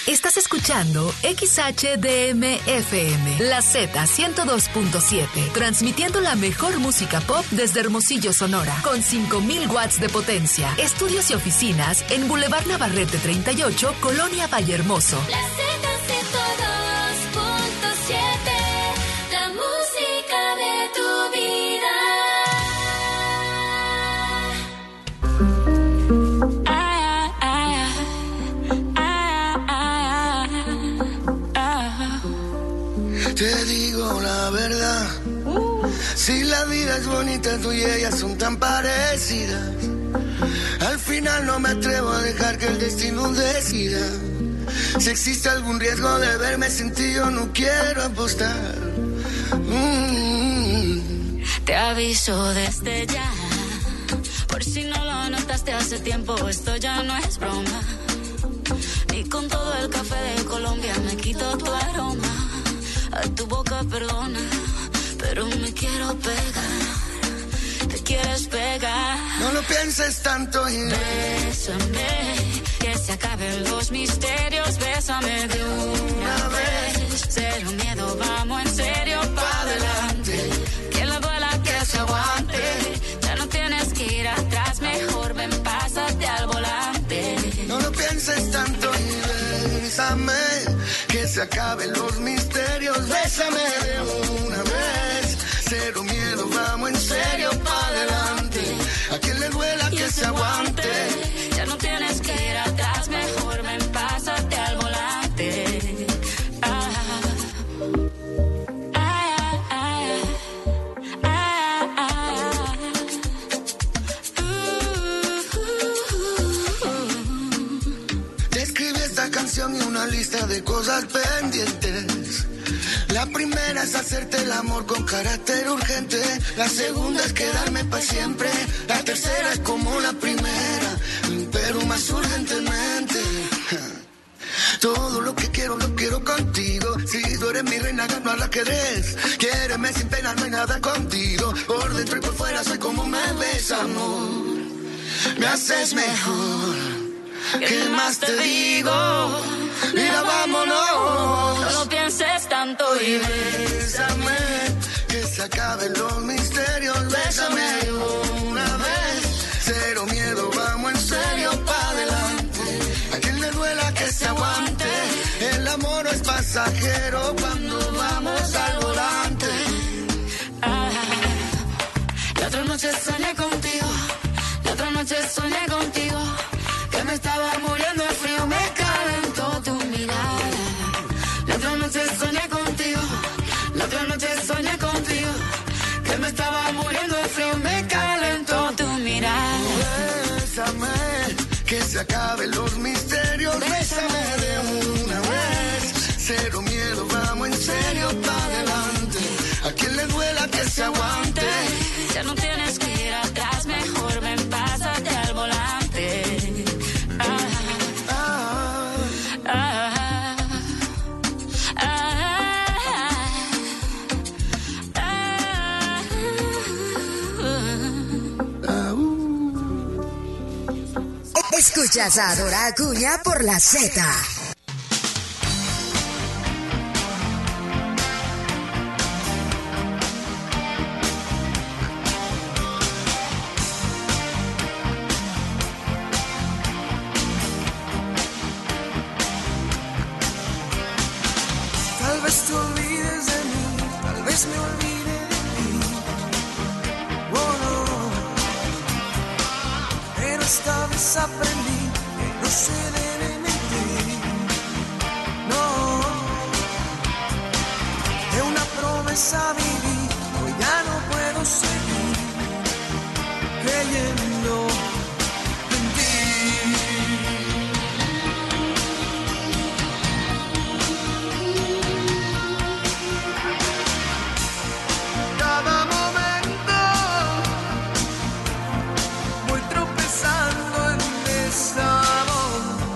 Estás escuchando XHDM-FM, La Z 102.7, transmitiendo la mejor música pop desde Hermosillo, Sonora, con 5,000 watts de potencia. Estudios y oficinas en Boulevard Navarrete 38, Colonia Vallehermoso. La Z 102.7, la música de tu vida. Te digo la verdad, si la vida es bonita, tú y ella son tan parecidas. Al final no me atrevo a dejar que el destino decida. Si existe algún riesgo de verme sin ti, yo no quiero apostar. Te aviso desde ya, por si no lo notaste hace tiempo, esto ya no es broma. Ni con todo el café de Colombia me quito tu aroma. A tu boca perdona, pero me quiero pegar. Te quieres pegar. No lo pienses tanto y bésame, que se acaben los misterios. Bésame de una vez. Cero miedo, vamos en serio pa' adelante. Que le duela, que se aguante. Ya no tienes que ir atrás, mejor ven, pásate al volante. No lo pienses tanto y bésame, que se acaben los misterios. Bésame de una vez. Cero miedo, vamos en serio pa' adelante. A quien le duela que se aguante. Ya no tienes que ir atrás, mejor ven, pásate al volante. Te escribí esta canción y una lista de cosas pendientes. La primera es hacerte el amor con carácter urgente. La segunda es quedarme para siempre. La tercera es como la primera, pero más urgentemente. Todo lo que quiero, lo quiero contigo. Si tú eres mi reina, gano al ajedrez. Quiéreme sin pena, no hay nada contigo. Por dentro y por fuera soy como me ves, amor. Me haces mejor. ¿Qué más te digo? Mira, vámonos. No lo pienses tanto y bésame, que se acaben los misterios. Bésame una vez. Cero miedo, vamos en serio pa' adelante. A quien le duela que se aguante. El amor no es pasajero cuando vamos al volante. La otra noche soñé contigo. La otra noche soñé contigo. Que me estaba muriendo de frío, me calentó tu mirada. La otra noche soñé contigo. La otra noche soñé contigo. Que me estaba muriendo de frío, me calentó tu mirada. Bésame, que se acaben los misterios. Bésame de una vez. Cero miedo, vamos en serio pa' adelante. A quien le duela que se aguante. Ya no tienes que ir atrás, mejor ven, pásate al volante. Escuchas a Dora Acuña por la Z. Tal vez te olvides de mí, tal vez me olvide de ti. Oh, no. Pero esta vez aprendí que no se debe mentir. No. De una promesa viví, hoy ya no puedo seguir creyendo en ti. Cada momento voy tropezando en desamor.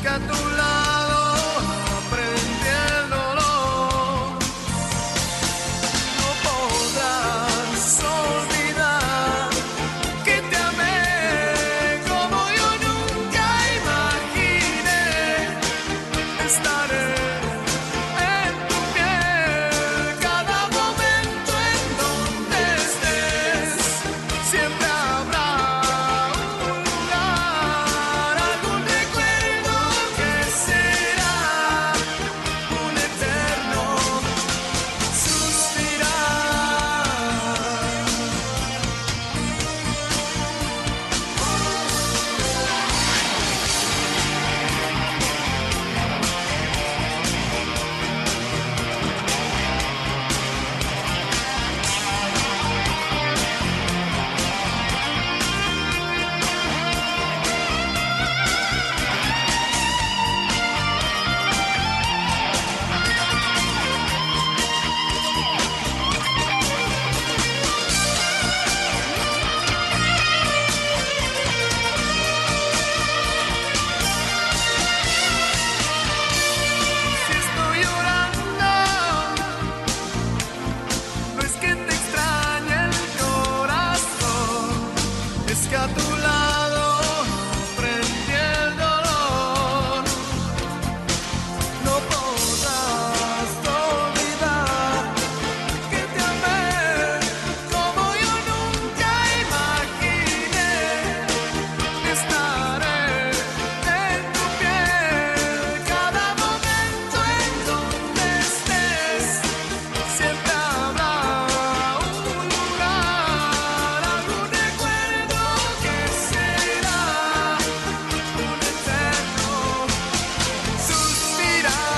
que a tu lado aprendí el dolor. No podrás olvidar que te amé como yo nunca imaginé. Estaré en tu piel cada momento en donde estés. Siempre habrá un lugar, algún recuerdo que será un eterno suspirar. Si estoy llorando, no es que te extrañe el corazón, es que a tu lado aprendí el dolor. No podrás olvidar que te amé como yo nunca imaginé. Estaré en tu piel cada momento en donde estés. Siempre habrá un lugar, algún recuerdo que será un eterno suspirar.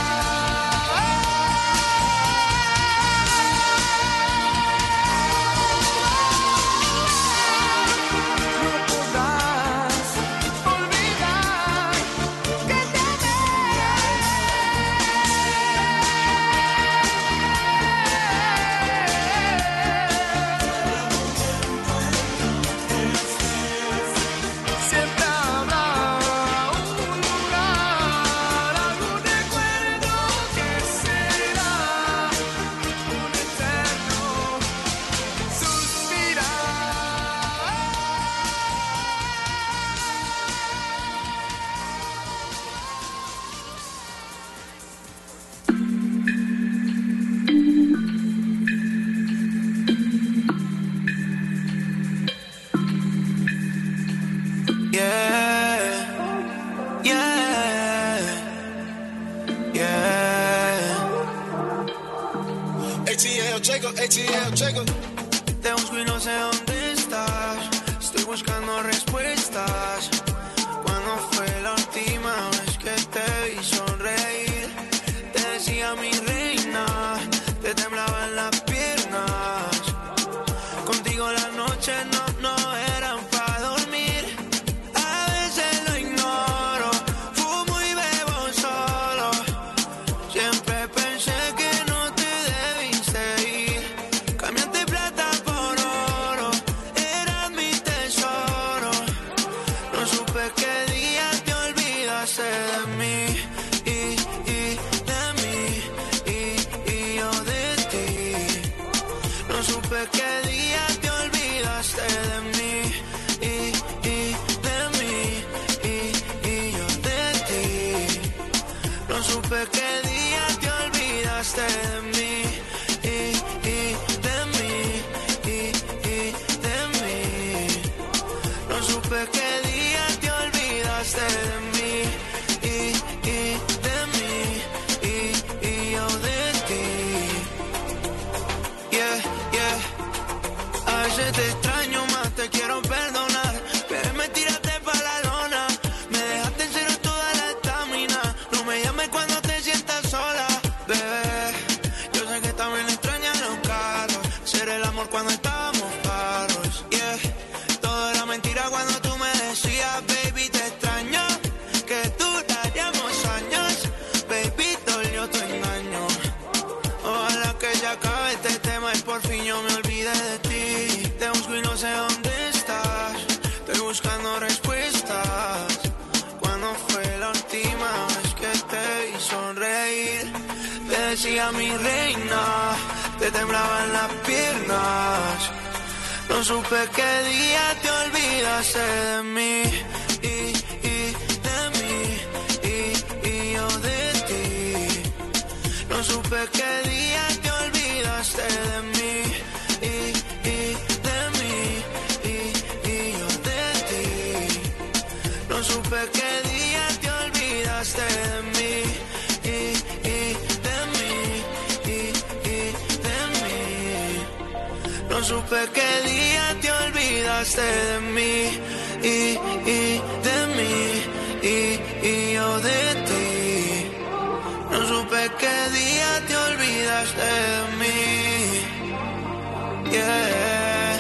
No podrás olvidar que te siempre habrá un lugar, algún recuerdo que será un eterno suspirar. Yeah, yeah, yeah. ATL Jacob. Te busco y no sé dónde estás. Estoy buscando respuestas. ¿Cuándo fue la última vez que te vi sonreír? Te decía mi reina, te temblaban las piernas. Contigo las noches no eran para dormir. A veces lo ignoro, fumo y bebo solo. Siempre pensé que no te debiste ir. Cambiaste plata por oro, eras mi tesoro. No supe qué día te olvidaste de mí y de mí y yo de ti. No supe qué día te olvidaste de mí y de mí y yo de ti. No supe qué día te olvidaste de mí y de mí y de mí. No supe qué día te olvidaste de mí y de mí y yo de ti. Yeah, yeah. A veces te extraño más, te quiero perdonar, pero me tiraste pa' la lona. Me dejaste en cero toda la estamina. No me llames cuando te sientas sola, bebé. Yo sé que también extrañas los carros, ser el amor cuando estábamos paros. Yeah, todo era mentira cuando tú me decías, baby, te extraño, que duraríamos años. Baby, dolió tu engaño. Ojalá que se acabe este tema y por fin yo me olvide de ti. Te busco y no sé dónde estás. Estoy buscando respuestas. ¿Cuándo fue la última decía mi reina, te temblaban las piernas. No supe qué día te olvidaste de mí y de mí y yo de ti. No supe qué día te olvidaste de mí y de mí y yo de ti. No supe qué día te olvidaste de mí y de mí y de mí. No supe qué día te olvidaste de mí y de mí y yo de ti. No supe qué día te olvidaste de mí. Yeah.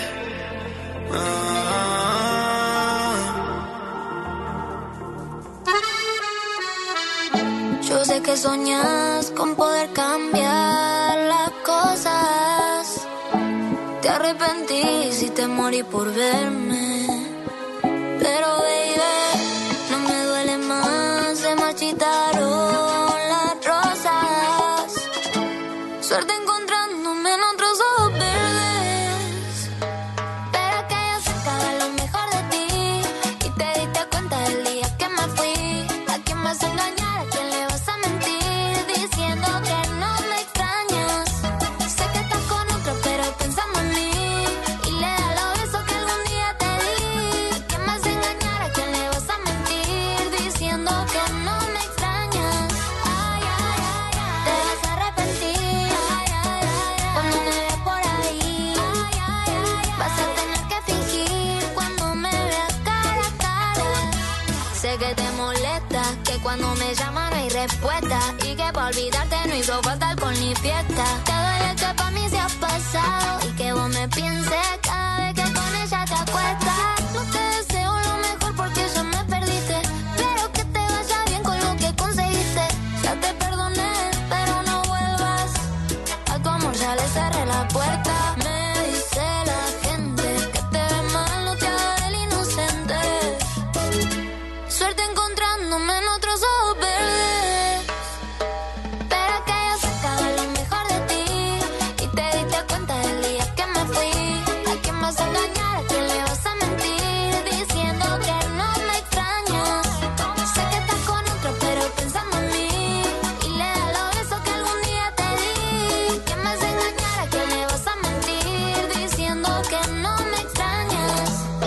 Yo sé que soñas con poder cambiar las cosas. Te arrepentís y te morí por verme. Pero baby, no me duele más, se marchitaron las rosas. Suerte encontrándome en otros ojos verdes. Pero que yo sacaba lo mejor de ti y te diste cuenta del día que me fui. ¿A quién vas a engañar? ¿A quién le vas a mentir? Diciendo que no me extrañas. Sé que estás con otro, pero pensando en mí. Y le da los besos que algún día te di. ¿Quién vas a engañar? ¿A quién le vas a mentir? Diciendo que no me extrañas. Ay, ay, ay, ay. Te vas a arrepentir. Ay, ay, ay, ay. Cuando me veas por ahí. Ay, ay, ay, ay. Vas a tener que fingir cuando me veas cara a cara. Sé que te molesta, que cuando me llaman no hay respuesta. Y que para olvidarte no hizo falta alcohol ni fiesta. Te duele que pa' mí se ha pasado. Y que vos me pienses cada vez que con ella te acuestas. No te deseo lo mejor porque ya me perdiste. Pero que te vaya bien con lo que conseguiste. Ya te perdoné, pero no vuelvas. A tu amor ya le cerré la puerta. Me dice la gente que te ves mal, no te hagas el inocente. Suerte encontrándome en otros ojos verdes. Pero que yo sacaba lo mejor de ti y te diste cuenta del día que me fui. ¿A quién vas a engañar? ¿A quién le vas a mentir? Diciendo que no me extrañas. Sé que estás con otro, pero pensando en mí. Y le da los besos que algún día te di. ¿Quién vas a engañar? ¿A quién le vas a mentir? Diciendo que no me extrañas.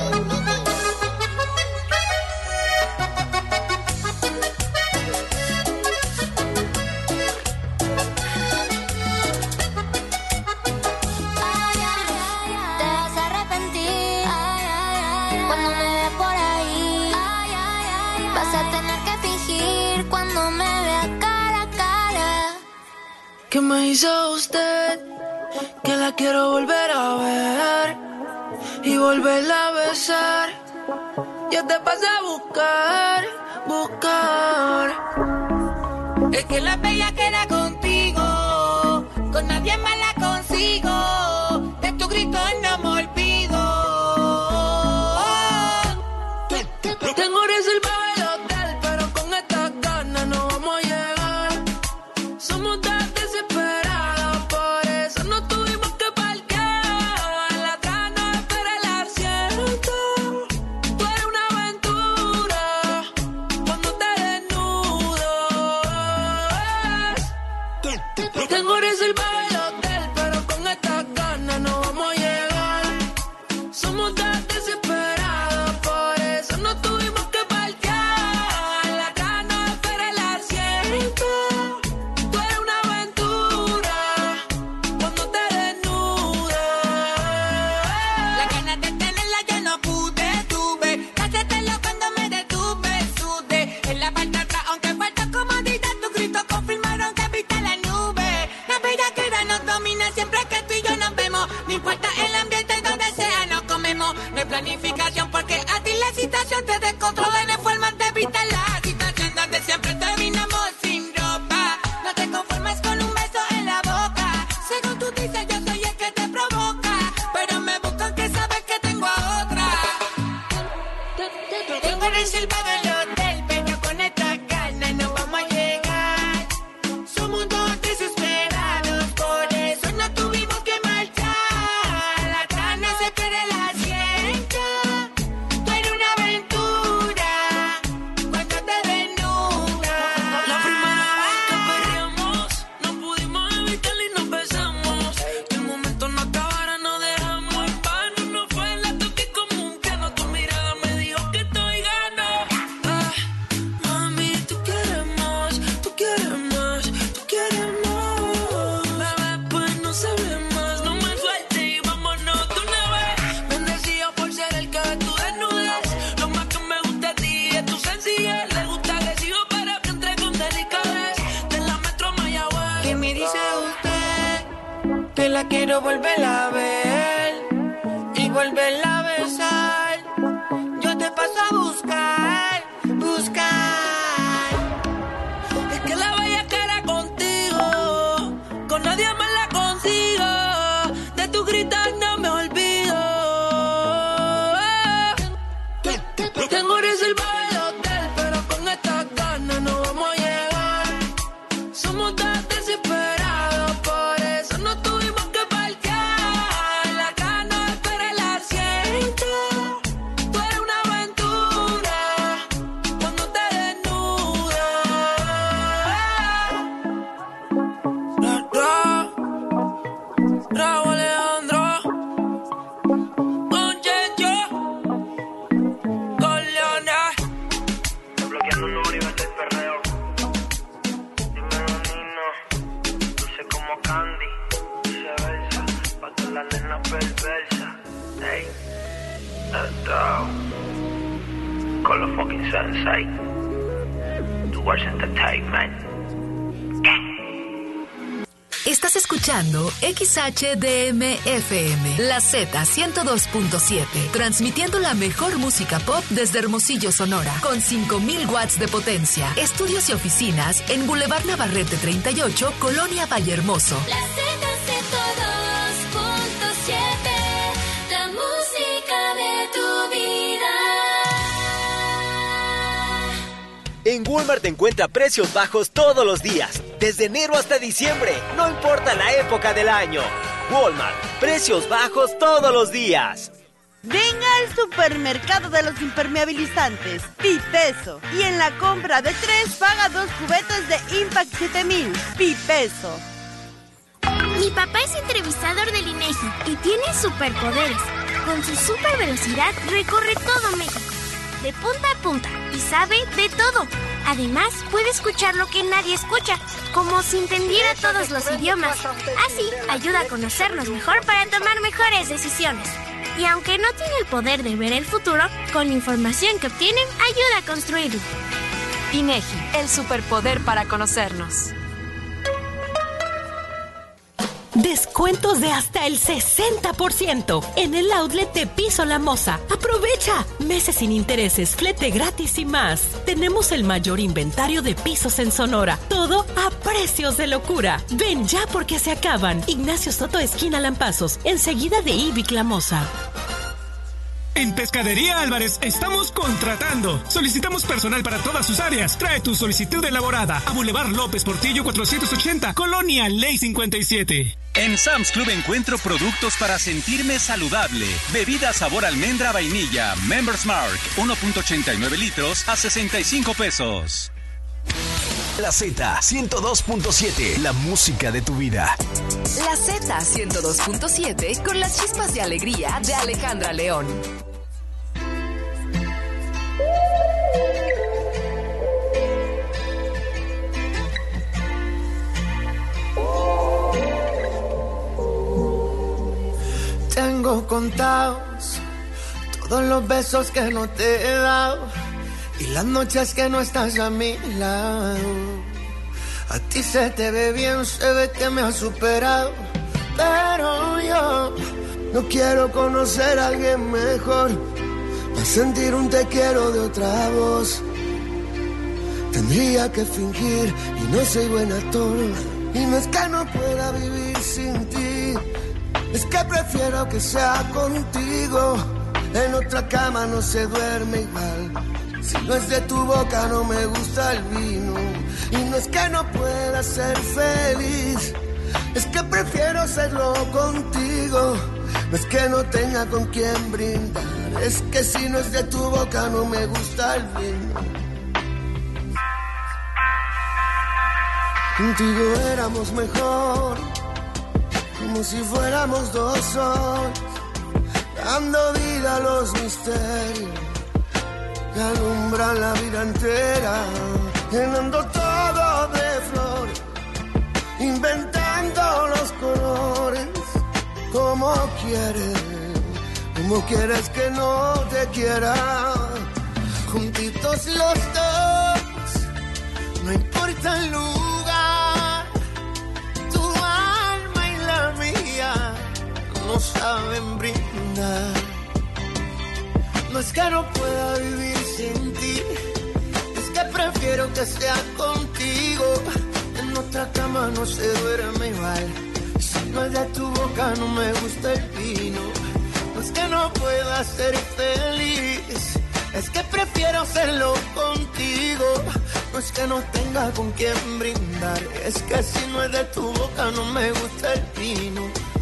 Ay, ay, ay, ay. Te vas a arrepentir. Ay, ay, ay, ay. Cuando me veas por ahí. Ay, ay, ay, ay. Vas a tener que fingir cuando me veas cara a cara. ¿Qué me hizo usted? Que la quiero volver a ver y volverla a besar. Yo te pasé a buscar. Es que la bella queda contigo, con nadie más la consigo. De tu grito no me olvido. Tengo reservado el hotel, pero con estas ganas no vamos a llegar. Somos tan desesperados, por eso no tuvimos que parquear. Atrás no espera el asiento. Tú eres una aventura cuando te desnudas. Tengo reservado el hotel, que la quiero volver a ver y volverla a besar. Yo te paso a buscar, buscar. Es que la bella cara contigo, con nadie más la consigo. De tu gritar no me olvido. Tengo reservado el hotel, pero con estas ganas no vamos a llegar. Somos tan desesperados, por eso no tuvimos que parquear. La gana espera el asiento. Tú eres una aventura cuando te desnudas. Raúl Alejandro con Checho, con Leona. Bloqueando un número y vete el perreo. Dímelo, Nino. Dulce como Candy. Viceversa. Pa' todas las nenas perversas. Hey. Let's go. Call the fucking sensei. Towards entertainment. Estás escuchando XHDM-FM, la Z 102.7, transmitiendo la mejor música pop desde Hermosillo, Sonora, con 5,000 watts de potencia. Estudios y oficinas en Boulevard Navarrete 38, Colonia Vallehermoso. La Z102.7, la música de tu vida. En Walmart encuentra precios bajos todos los días, desde enero hasta diciembre, no importa la época del año. Walmart, precios bajos todos los días. Venga al supermercado de los impermeabilizantes, Pipeso. Y en la compra de 3, paga 2 cubetas de Impact 7000, Pipeso. Mi papá es entrevistador del INEGI y tiene superpoderes. Con su super velocidad recorre todo México, de punta a punta, y sabe de todo. Además, puede escuchar lo que nadie escucha, como si entendiera todos los idiomas. Así, ayuda a conocernos mejor para tomar mejores decisiones. Y aunque no tiene el poder de ver el futuro, con la información que obtienen, ayuda a construirlo. INEGI, el superpoder para conocernos. Descuentos de hasta el 60% en el outlet de Piso La Moza. ¡Aprovecha! Meses sin intereses, flete gratis y más. Tenemos el mayor inventario de pisos en Sonora. Todo a precios de locura. Ven ya porque se acaban. Ignacio Soto, esquina Lampazos, enseguida de Ivic La Moza. En Pescadería Álvarez estamos contratando. Solicitamos personal para todas sus áreas. Trae tu solicitud elaborada a Boulevard López Portillo 480, Colonia Ley 57. En Sam's Club encuentro productos para sentirme saludable. Bebida sabor almendra vainilla, Members Mark, 1.89 litros a 65 pesos. La Z 102.7, la música de tu vida. La Z 102.7 con las chispas de alegría de Alejandra León. Tengo contados todos los besos que no te he dado y las noches que no estás a mi lado. A ti se te ve bien, se ve que me has superado, pero yo no quiero conocer a alguien mejor para sentir un te quiero de otra voz. Tendría que fingir y no soy buen actor, y no es que no pueda vivir sin ti, es que prefiero que sea contigo. En otra cama no se duerme igual, si no es de tu boca no me gusta el vino. Y no es que no pueda ser feliz, es que prefiero serlo contigo. No es que no tenga con quién brindar, es que si no es de tu boca no me gusta el vino. Contigo éramos mejor, como si fuéramos dos soles, dando vida a los misterios que alumbran la vida entera, llenando todo de flores, inventando los colores. ¿Cómo quieres que no te quiera? Juntitos los dos, no importa el lugar, tu alma y la mía saben brindar. No es que no pueda vivir sin ti, es que prefiero que sea contigo. En otra cama no se duerme igual, si no es de tu boca no me gusta el vino. No es que no pueda ser feliz, es que prefiero hacerlo contigo. No es que no tenga con quién brindar, es que si no es de tu boca no me gusta el vino.